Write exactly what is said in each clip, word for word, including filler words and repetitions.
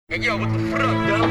Hey, yo, what the fuck, yo?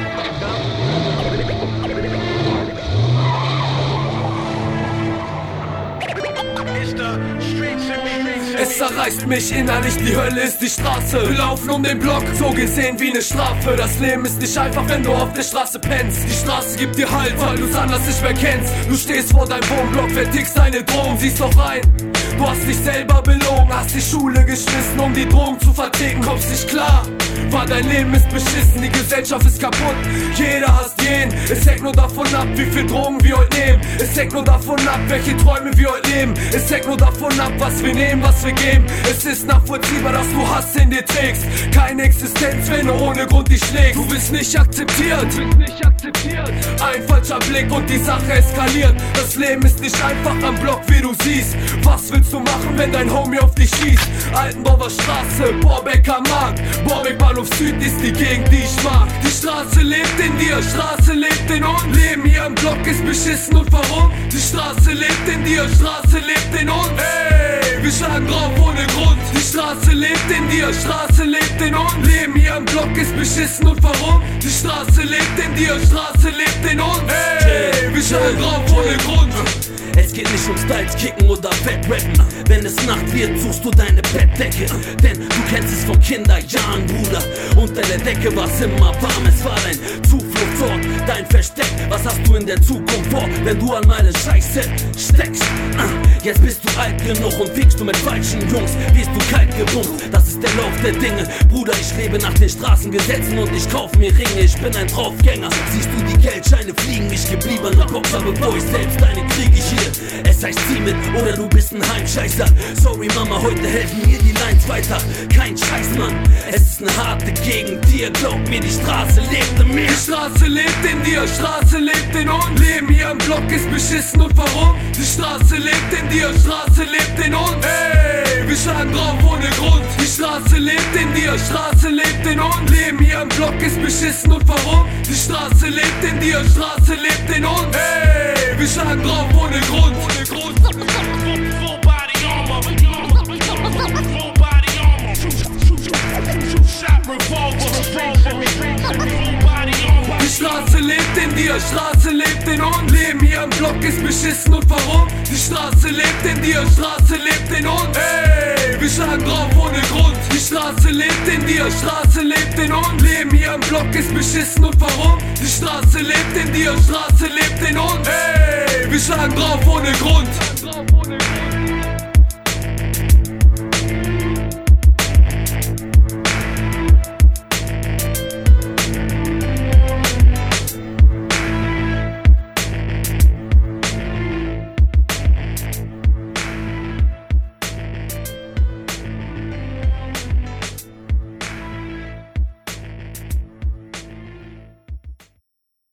Es zerreißt mich innerlich, die Hölle ist die Straße. Wir laufen um den Block, so gesehen wie ne Strafe. Das Leben ist nicht einfach, wenn du auf der Straße pennst. Die Straße gibt dir Halt, weil du's anders nicht mehr kennst. Du stehst vor deinem Wohnblock, vertickst deine Drogen, siehst doch rein. Du hast dich selber belogen, hast die Schule geschmissen, um die Drogen zu verticken. Kommst nicht klar, weil dein Leben ist beschissen, die Gesellschaft ist kaputt. Jeder hasst jeden, es hängt nur davon ab, wie viel Drogen wir heute nehmen. Es hängt nur davon ab, welche Träume wir heute leben. Es hängt nur davon ab, was wir nehmen, was wir geben. Es ist nachvollziehbar, dass du Hass in dir trägst. Keine Existenz, wenn du ohne Grund dich schlägst. Du bist nicht akzeptiert, du bist nicht akzeptiert. Ein falscher Blick und die Sache eskaliert. Das Leben ist nicht einfach am Block, wie du siehst. Was willst du machen, wenn dein Homie auf dich schießt? Altendorfer Straße, Borbecker Markt, Borbeck Bahnhof Süd ist die Gegend, die ich mag. Die Straße lebt in dir, Straße lebt in uns. Leben hier im Block ist beschissen und verrückt. Die Straße lebt in dir, Straße lebt in uns. Hey, wir schlagen drauf ohne Grund. Die Straße lebt in dir, Straße lebt in uns. Leben hier im Block ist beschissen und verrückt. Die Straße lebt in dir, Straße lebt in uns. Hey, wir schlagen drauf ohne Grund. Es geht nicht um Styles, Kicken oder Fettrappen. Wenn es Nacht wird, suchst du deine Bettdecke. Denn du kennst es von Kinderjahren, Bruder. Unter der Decke war's immer warm, es war dein Zufluchtsort, dein Versteck. Was hast du in der Zukunft vor, wenn du an meine Scheiße steckst? Jetzt bist du alt genug und fickst du mit falschen Jungs, wirst du kalt gewummt. Das ist der Lauf der Dinge, Bruder, ich lebe nach den Straßengesetzen und ich kauf mir Ringe. Ich bin ein Draufgänger, siehst du die Geldscheine fliegen. Ich geb lieber ne Boxer, bevor ich selbst eine krieg ich hier. Es heißt zieh mit oder du bist ein Heimscheißer. Sorry Mama, heute helfen mir die Lines weiter. Kein Scheiß, Mann, es ist eine harte Gegend. Dir glaub mir, die Straße lebt in mir. Die Straße lebt in dir, Straße lebt in uns. Leben hier im Block ist beschissen und verrückt. Die Straße lebt in dir, Straße lebt in uns. Hey, wir schlagen drauf ohne Grund. Die Straße lebt in dir, Straße lebt in uns. Leben hier im Block ist beschissen und verrückt. Die Straße lebt in dir, Straße lebt in uns. Hey, wir schlagen drauf ohne Grund. Ohne Grund. Full body armor, full body armor, two shot revolver, full body armor. Die Straße lebt in dir, Straße lebt in uns. Leben hier im Block ist beschissen und verrückt. Die Straße lebt in dir, Straße lebt in uns. Hey, wir schlagen drauf ohne Grund. Die Straße lebt in dir, Straße lebt in uns. Leben hier im Block ist beschissen und verrückt. Die Straße lebt in dir, Straße lebt in uns. Hey, wir schlagen drauf ohne Grund.